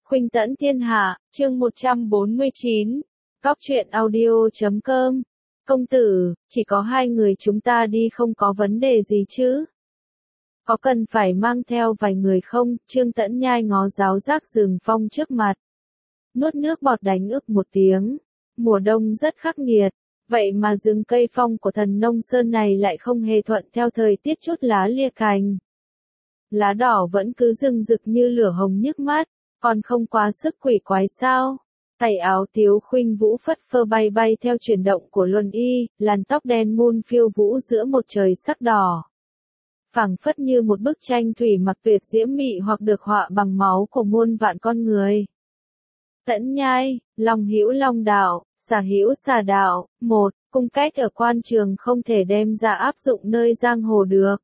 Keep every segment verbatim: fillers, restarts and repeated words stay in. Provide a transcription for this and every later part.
Khuynh tẫn thiên hạ, chương một trăm bốn mươi chín. Góc truyện audio chấm com. Công tử, chỉ có hai người chúng ta đi không có vấn đề gì chứ? Có cần phải mang theo vài người không? Trương Tẫn nhai ngó giáo giác rừng phong trước mặt. Nuốt nước bọt đánh ức một tiếng. Mùa đông rất khắc nghiệt. Vậy mà rừng cây phong của thần nông sơn này lại không hề thuận theo thời tiết chút lá lia cành. Lá đỏ vẫn cứ rừng rực như lửa hồng nhức mắt. Còn không quá sức quỷ quái sao? Tay áo Tiếu Khuynh Vũ phất phơ bay bay theo chuyển động của luân y, làn tóc đen muôn phiêu vũ giữa một trời sắc đỏ. Phảng phất như một bức tranh thủy mặc tuyệt diễm mị hoặc được họa bằng máu của muôn vạn con người. Tẫn nhai, lòng hữu long đạo, xà hữu xà đạo, một, cung cách ở quan trường không thể đem ra áp dụng nơi giang hồ được.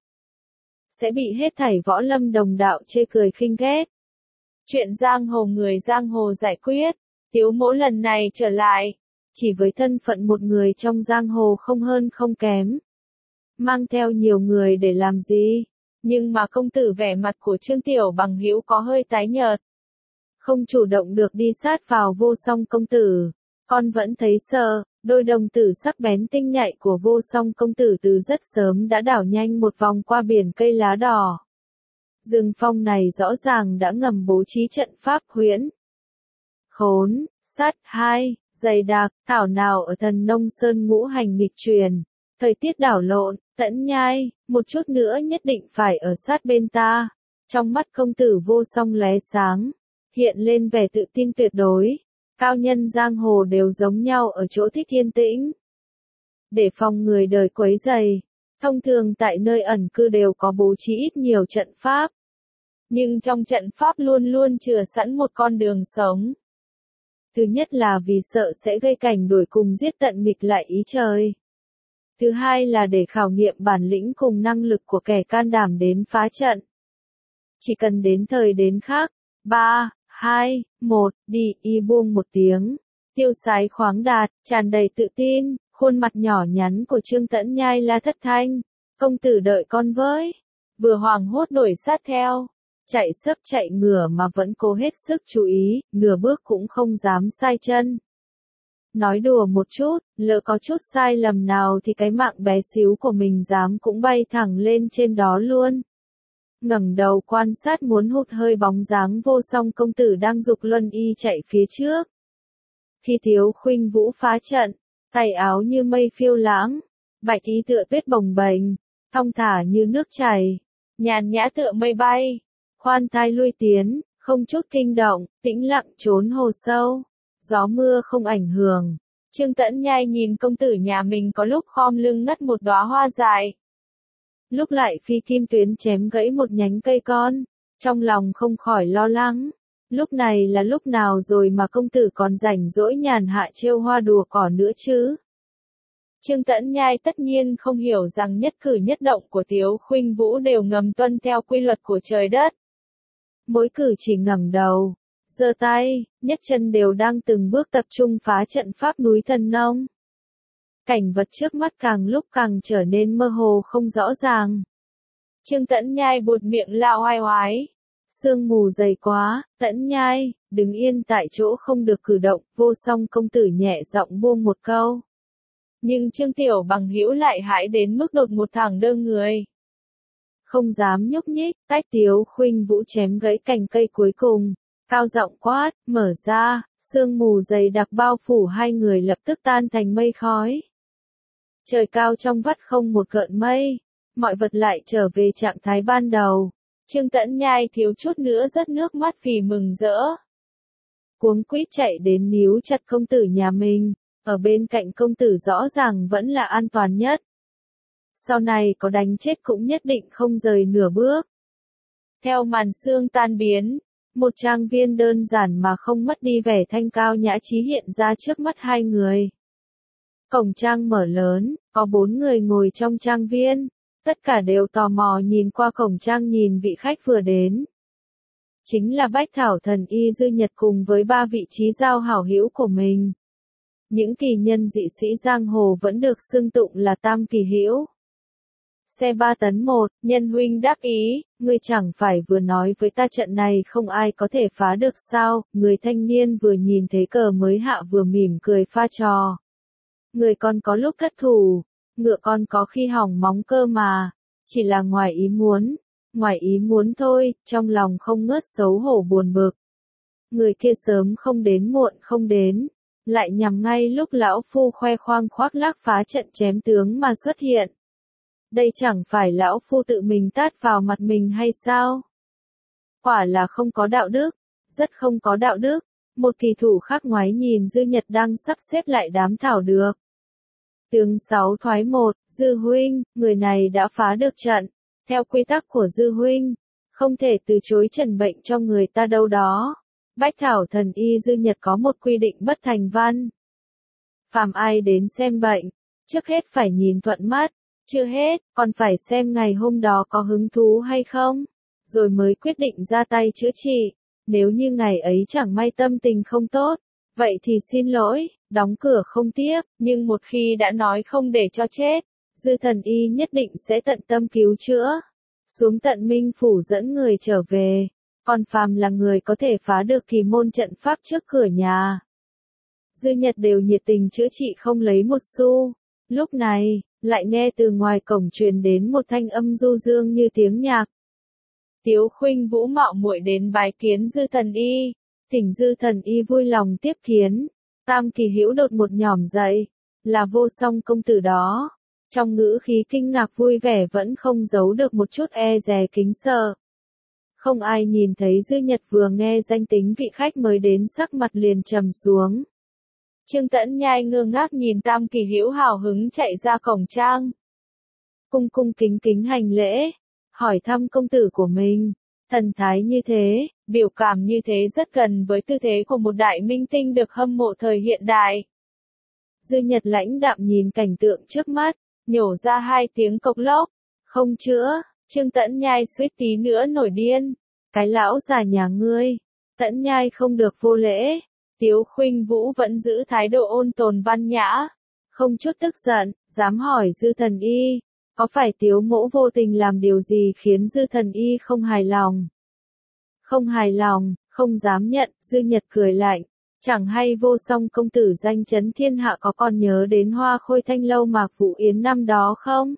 Sẽ bị hết thảy võ lâm đồng đạo chê cười khinh ghét. Chuyện giang hồ người giang hồ giải quyết, Tiếu Mỗ lần này trở lại, chỉ với thân phận một người trong giang hồ không hơn không kém. Mang theo nhiều người để làm gì? Nhưng mà công tử vẻ mặt của Trương Tiểu Bằng hữu có hơi tái nhợt. Không chủ động được đi sát vào Vô Song công tử, con vẫn thấy sợ. Đôi đồng tử sắc bén tinh nhạy của Vô Song công tử từ rất sớm đã đảo nhanh một vòng qua biển cây lá đỏ. Rừng phong này rõ ràng đã ngầm bố trí trận pháp huyễn. Khốn, sát, hai, dày đặc, thảo nào ở thần nông sơn ngũ hành nghịch truyền. Thời tiết đảo lộn, Tẫn nhai, một chút nữa nhất định phải ở sát bên ta. Trong mắt công tử Vô Song lóe sáng, hiện lên vẻ tự tin tuyệt đối. Cao nhân giang hồ đều giống nhau ở chỗ thích yên tĩnh. Để phòng người đời quấy rầy. Thông thường tại nơi ẩn cư đều có bố trí ít nhiều trận pháp. Nhưng trong trận pháp luôn luôn chừa sẵn một con đường sống. Thứ nhất là vì sợ sẽ gây cảnh đuổi cùng giết tận nghịch lại ý trời. Thứ hai là để khảo nghiệm bản lĩnh cùng năng lực của kẻ can đảm đến phá trận. Chỉ cần đến thời đến khác. ba, hai, một, đi, y buông một tiếng. Tiêu sái khoáng đạt, tràn đầy tự tin, khuôn mặt nhỏ nhắn của Trương Tẫn nhai la thất thanh. Công tử đợi con với. Vừa hoảng hốt đuổi sát theo. Chạy sấp chạy ngửa mà vẫn cố hết sức chú ý, nửa bước cũng không dám sai chân. Nói đùa một chút, lỡ có chút sai lầm nào thì cái mạng bé xíu của mình dám cũng bay thẳng lên trên đó luôn. Ngẩng đầu quan sát muốn hụt hơi bóng dáng Vô Song công tử đang giục luân y chạy phía trước. Khi Tiếu Khuynh Vũ phá trận, tay áo như mây phiêu lãng, bạch y tựa tuyết bồng bềnh, thong thả như nước chảy, nhàn nhã tựa mây bay. Khoan thai lui tiến, không chút kinh động, tĩnh lặng trốn hồ sâu. Gió mưa không ảnh hưởng. Trương Tẫn nhai nhìn công tử nhà mình có lúc khom lưng ngắt một đóa hoa dài. Lúc lại phi kim tuyến chém gãy một nhánh cây con. Trong lòng không khỏi lo lắng. Lúc này là lúc nào rồi mà công tử còn rảnh rỗi nhàn hạ trêu hoa đùa cỏ nữa chứ? Trương Tẫn nhai tất nhiên không hiểu rằng nhất cử nhất động của Tiếu Khuynh Vũ đều ngầm tuân theo quy luật của trời đất. Mỗi cử chỉ ngẩng đầu, giơ tay, nhấc chân đều đang từng bước tập trung phá trận pháp núi thần nông. Cảnh vật trước mắt càng lúc càng trở nên mơ hồ không rõ ràng. Trương Tẫn nhai buột miệng la oai oái. Sương mù dày quá, Tẫn nhai, đứng yên tại chỗ không được cử động. Vô Song công tử nhẹ giọng buông một câu. Nhưng Trương Tiểu Bằng hữu lại hãi đến mức đột một thẳng đơ người. Không dám nhúc nhích, tách Tiếu Khuynh Vũ chém gãy cành cây cuối cùng. Cao giọng quát, mở ra, sương mù dày đặc bao phủ hai người lập tức tan thành mây khói. Trời cao trong vắt không một gợn mây, mọi vật lại trở về trạng thái ban đầu. Trương Tẫn nhai thiếu chút nữa rớt nước mắt vì mừng rỡ. Cuống quýt chạy đến níu chặt công tử nhà mình, ở bên cạnh công tử rõ ràng vẫn là an toàn nhất. Sau này có đánh chết cũng nhất định không rời nửa bước. Theo màn sương tan biến, một trang viên đơn giản mà không mất đi vẻ thanh cao nhã trí hiện ra trước mắt hai người. Cổng trang mở lớn, có bốn người ngồi trong trang viên, tất cả đều tò mò nhìn qua cổng trang nhìn vị khách vừa đến. Chính là Bách Thảo Thần Y Dư Nhật cùng với ba vị trí giao hảo hữu của mình. Những kỳ nhân dị sĩ giang hồ vẫn được xưng tụng là tam kỳ hữu. Xe ba tấn một, nhân huynh đắc ý, ngươi chẳng phải vừa nói với ta trận này không ai có thể phá được sao, người thanh niên vừa nhìn thấy cờ mới hạ vừa mỉm cười pha trò. Người con có lúc thất thủ, ngựa con có khi hỏng móng cơ mà, chỉ là ngoài ý muốn, ngoài ý muốn thôi, trong lòng không ngớt xấu hổ buồn bực. Người kia sớm không đến muộn không đến, lại nhằm ngay lúc lão phu khoe khoang khoác lác phá trận chém tướng mà xuất hiện. Đây chẳng phải lão phu tự mình tát vào mặt mình hay sao? Quả là không có đạo đức, rất không có đạo đức. Một kỳ thủ khác ngoái nhìn Dư Nhật đang sắp xếp lại đám thảo được. Tướng sáu thoái một, Dư huynh, người này đã phá được trận. Theo quy tắc của Dư huynh, không thể từ chối trần bệnh cho người ta đâu đó. Bách thảo thần y Dư Nhật có một quy định bất thành văn. Phàm ai đến xem bệnh, trước hết phải nhìn thuận mắt. Chưa hết, còn phải xem ngày hôm đó có hứng thú hay không, rồi mới quyết định ra tay chữa trị. Nếu như ngày ấy chẳng may tâm tình không tốt, vậy thì xin lỗi, đóng cửa không tiếp, nhưng một khi đã nói không để cho chết, Dư thần y nhất định sẽ tận tâm cứu chữa. Xuống tận Minh Phủ dẫn người trở về, còn phàm là người có thể phá được kỳ môn trận pháp trước cửa nhà. Dư Nhật đều nhiệt tình chữa trị không lấy một xu. Lúc này, lại nghe từ ngoài cổng truyền đến một thanh âm du dương như tiếng nhạc. Tiếu Khuynh Vũ mạo muội đến bái kiến Dư thần y, thỉnh Dư thần y vui lòng tiếp kiến. Tam Kỳ Hữu đột một nhỏm dậy, là Vô Song công tử đó. Trong ngữ khí kinh ngạc vui vẻ vẫn không giấu được một chút e dè kính sợ. Không ai nhìn thấy Dư Nhật vừa nghe danh tính vị khách mới đến sắc mặt liền trầm xuống. Trương Tẫn Nhai ngơ ngác nhìn Tam Kỳ Hữu hào hứng chạy ra cổng trang. Cung cung kính kính hành lễ, hỏi thăm công tử của mình. Thần thái như thế, biểu cảm như thế rất gần với tư thế của một đại minh tinh được hâm mộ thời hiện đại. Dư Nhật lãnh đạm nhìn cảnh tượng trước mắt, nhổ ra hai tiếng cộc lốc. Không chữa, Trương Tẫn Nhai suýt tí nữa nổi điên. Cái lão già nhà ngươi, Tẫn Nhai không được vô lễ. Tiếu Khuynh Vũ vẫn giữ thái độ ôn tồn văn nhã, không chút tức giận, dám hỏi Dư thần y, có phải Tiếu mỗ vô tình làm điều gì khiến Dư thần y không hài lòng? Không hài lòng, không dám nhận, Dư Nhật cười lạnh, chẳng hay Vô Song công tử danh chấn thiên hạ có còn nhớ đến Hoa Khôi Thanh Lâu Mạc Vũ Yến năm đó không?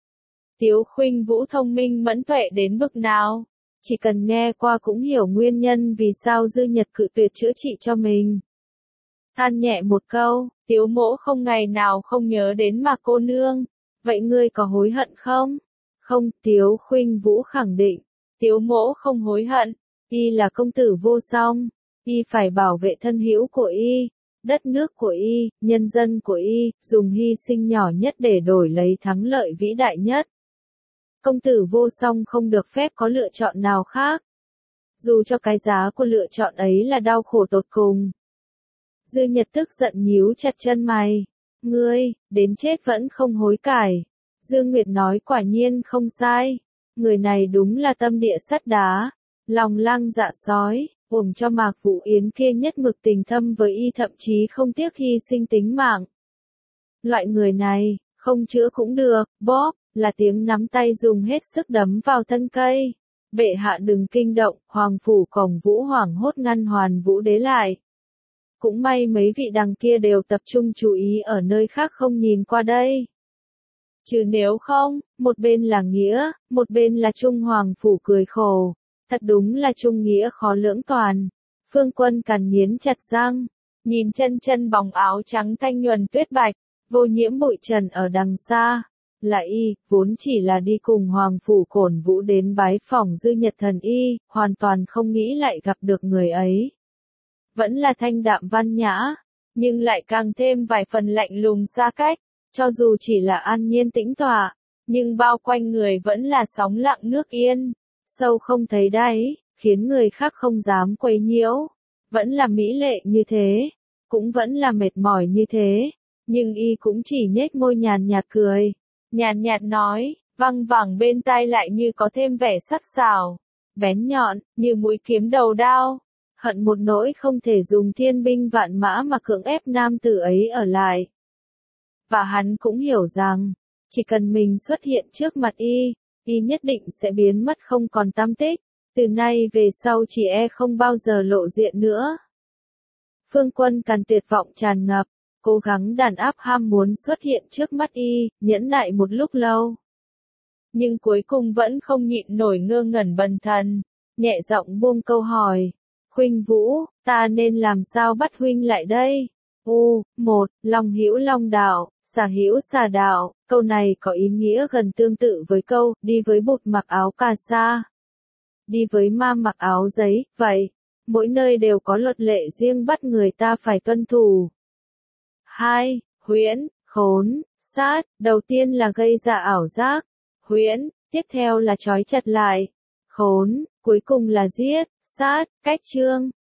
Tiếu Khuynh Vũ thông minh mẫn tuệ đến bực nào? Chỉ cần nghe qua cũng hiểu nguyên nhân vì sao Dư Nhật cự tuyệt chữa trị cho mình. Than nhẹ một câu, Tiếu mỗ không ngày nào không nhớ đến Mạc cô nương. Vậy ngươi có hối hận không? Không, Tiếu Khuynh Vũ khẳng định. Tiếu mỗ không hối hận. Y là công tử Vô Song. Y phải bảo vệ thân hữu của Y, đất nước của Y, nhân dân của Y, dùng hy sinh nhỏ nhất để đổi lấy thắng lợi vĩ đại nhất. Công tử Vô Song không được phép có lựa chọn nào khác. Dù cho cái giá của lựa chọn ấy là đau khổ tột cùng. Dư Nhật tức giận nhíu chặt chân mày. Ngươi, đến chết vẫn không hối cải. Dư Nguyệt nói quả nhiên không sai. Người này đúng là tâm địa sắt đá, lòng lang dạ sói, uổng cho Mạc Vũ Yến kia nhất mực tình thâm với Y thậm chí không tiếc hy sinh tính mạng. Loại người này, không chữa cũng được, bóp. Là tiếng nắm tay dùng hết sức đấm vào thân cây. Bệ hạ đừng kinh động, Hoàng phủ Cổng Vũ hoảng hốt ngăn Hoàn Vũ đế lại. Cũng may mấy vị đằng kia đều tập trung chú ý ở nơi khác không nhìn qua đây. Chứ nếu không, một bên là nghĩa, một bên là Trung Hoàng phủ cười khổ. Thật đúng là Trung nghĩa khó lưỡng toàn. Phương Quân cằn nghiến chặt răng, nhìn chân chân bóng áo trắng thanh nhuần tuyết bạch, vô nhiễm bụi trần ở đằng xa. Là Y, vốn chỉ là đi cùng Hoàng phủ Cổn Vũ đến bái phỏng Dư Nhật thần y, hoàn toàn không nghĩ lại gặp được người ấy. Vẫn là thanh đạm văn nhã, nhưng lại càng thêm vài phần lạnh lùng xa cách, cho dù chỉ là an nhiên tĩnh tọa, nhưng bao quanh người vẫn là sóng lặng nước yên, sâu không thấy đáy, khiến người khác không dám quấy nhiễu. Vẫn là mỹ lệ như thế, cũng vẫn là mệt mỏi như thế, nhưng Y cũng chỉ nhếch môi nhàn nhạt cười. Nhàn nhạt nói, văng vẳng bên tai lại như có thêm vẻ sắc sảo, bén nhọn, như mũi kiếm đầu đao. Hận một nỗi không thể dùng thiên binh vạn mã mà cưỡng ép nam tử ấy ở lại. Và hắn cũng hiểu rằng, Chỉ cần mình xuất hiện trước mặt y, y nhất định sẽ biến mất không còn tăm tích. Từ nay về sau chỉ e không bao giờ lộ diện nữa. Phương Quân Càn tuyệt vọng tràn ngập, cố gắng đàn áp ham muốn xuất hiện trước mắt y, nhẫn nại một lúc lâu. Nhưng cuối cùng vẫn không nhịn nổi ngơ ngẩn bần thần, nhẹ giọng buông câu hỏi. Huynh Vũ, ta nên làm sao bắt huynh lại đây? U, một, Long hữu long đạo, xà hữu xà đạo, câu này có ý nghĩa gần tương tự với câu, đi với bụt mặc áo cà sa. Đi với ma mặc áo giấy, vậy. Mỗi nơi đều có luật lệ riêng bắt người ta phải tuân thủ. Hai, huyễn, khốn, sát, đầu tiên là gây ra ảo giác. Huyễn, tiếp theo là trói chặt lại. Khốn, cuối cùng là giết, sát, cách chương.